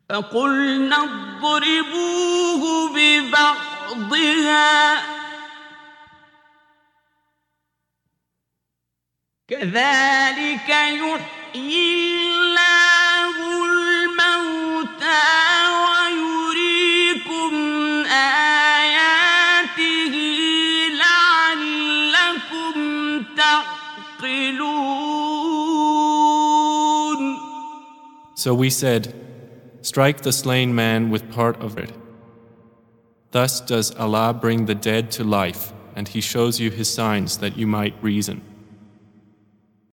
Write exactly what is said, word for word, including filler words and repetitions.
فقلنا اضربوه ببعضها كذلك يحيي الله الموتى ويريكم آياته لعلكم تعقلون. So we said, strike the slain man with part of it. Thus does Allah bring the dead to life, and He shows you His signs that you might reason.